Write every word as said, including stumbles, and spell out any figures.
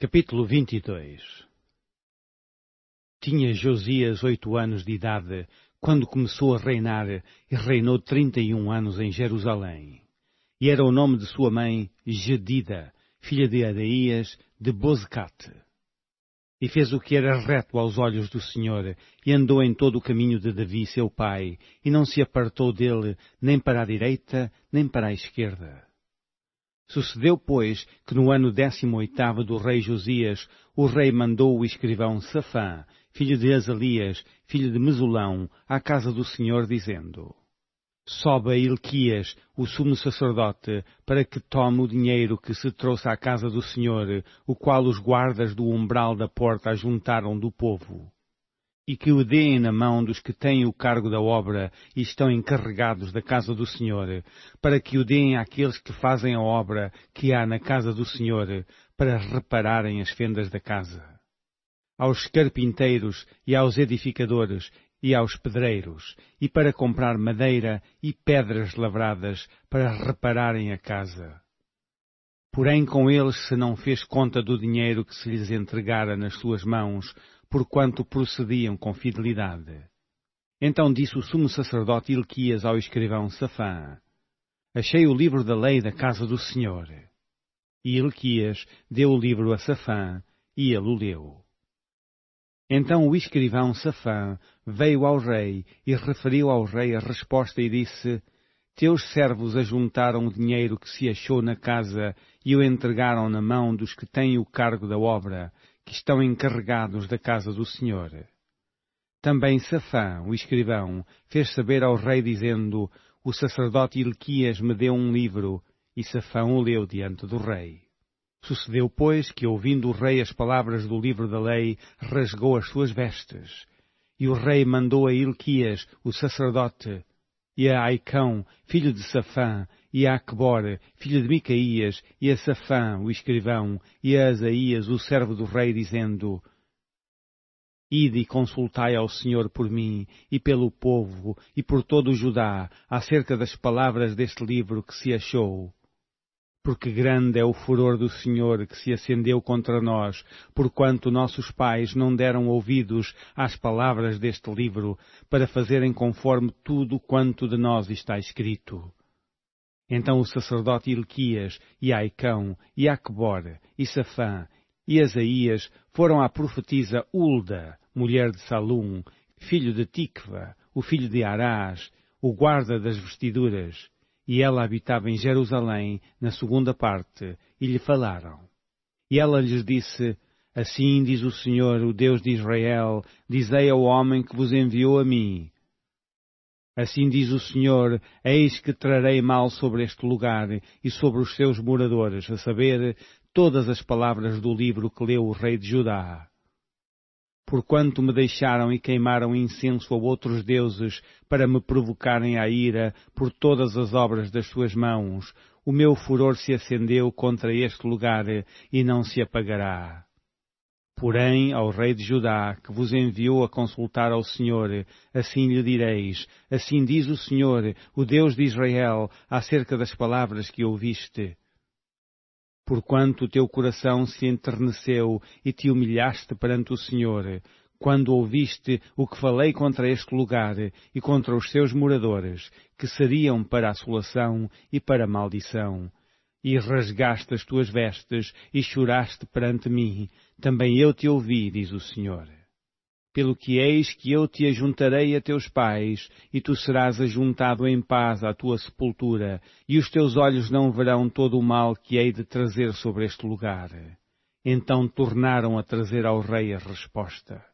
Capítulo vinte e dois. Tinha Josias oito anos de idade, quando começou a reinar, e reinou trinta e um anos em Jerusalém. E era o nome de sua mãe Jedida, filha de Adaías, de Bozecate. E fez o que era reto aos olhos do Senhor, e andou em todo o caminho de Davi seu pai, e não se apartou dele nem para a direita, nem para a esquerda. Sucedeu, pois, que no ano décimo oitavo do rei Josias, o rei mandou o escrivão Safã, filho de Azalias, filho de Mesulão, à casa do Senhor, dizendo: Sobe a Hilquias, o sumo sacerdote, para que tome o dinheiro que se trouxe à casa do Senhor, o qual os guardas do umbral da porta ajuntaram do povo, e que o deem na mão dos que têm o cargo da obra e estão encarregados da casa do Senhor, para que o deem àqueles que fazem a obra que há na casa do Senhor, para repararem as fendas da casa, aos carpinteiros e aos edificadores e aos pedreiros, e para comprar madeira e pedras lavradas para repararem a casa. Porém com eles se não fez conta do dinheiro que se lhes entregara nas suas mãos, porquanto procediam com fidelidade. Então disse o sumo sacerdote Hilquias ao escrivão Safã: Achei o livro da lei da casa do Senhor. E Hilquias deu o livro a Safã, e ele o leu. Então o escrivão Safã veio ao rei e referiu ao rei a resposta e disse: Teus servos ajuntaram o dinheiro que se achou na casa e o entregaram na mão dos que têm o cargo da obra, que estão encarregados da casa do Senhor. Também Safã, o escrivão, fez saber ao rei, dizendo: O sacerdote Hilquias me deu um livro, e Safã o leu diante do rei. Sucedeu, pois, que, ouvindo o rei as palavras do livro da lei, rasgou as suas vestes. E o rei mandou a Hilquias, o sacerdote, e a Aicão, filho de Safã, e a Aqubor, filho de Micaías, e a Safã, o escrivão, e a Asaías, o servo do rei, dizendo: Ide e consultai ao Senhor por mim, e pelo povo, e por todo o Judá, acerca das palavras deste livro que se achou. Porque grande é o furor do Senhor que se acendeu contra nós, porquanto nossos pais não deram ouvidos às palavras deste livro, para fazerem conforme tudo quanto de nós está escrito. Então o sacerdote Hilquias, e Aicão, e Aqubor, e Safã, e Asaías foram à profetisa Hulda, mulher de Salum, filho de Tikva, o filho de Arás, o guarda das vestiduras, e ela habitava em Jerusalém, na segunda parte, e lhe falaram. E ela lhes disse: Assim diz o Senhor, o Deus de Israel, dizei ao homem que vos enviou a mim. Assim diz o Senhor, eis que trarei mal sobre este lugar e sobre os seus moradores, a saber, todas as palavras do livro que leu o rei de Judá. Porquanto me deixaram e queimaram incenso a outros deuses para me provocarem à ira por todas as obras das suas mãos, o meu furor se acendeu contra este lugar e não se apagará. Porém, ao rei de Judá, que vos enviou a consultar ao Senhor, assim lhe direis: Assim diz o Senhor, o Deus de Israel, acerca das palavras que ouviste. Porquanto o teu coração se enterneceu e te humilhaste perante o Senhor, quando ouviste o que falei contra este lugar e contra os seus moradores, que seriam para assolação e para maldição, e rasgaste as tuas vestes e choraste perante mim, também eu te ouvi, diz o Senhor. Pelo que eis que eu te ajuntarei a teus pais, e tu serás ajuntado em paz à tua sepultura, e os teus olhos não verão todo o mal que hei de trazer sobre este lugar. Então tornaram a trazer ao rei a resposta.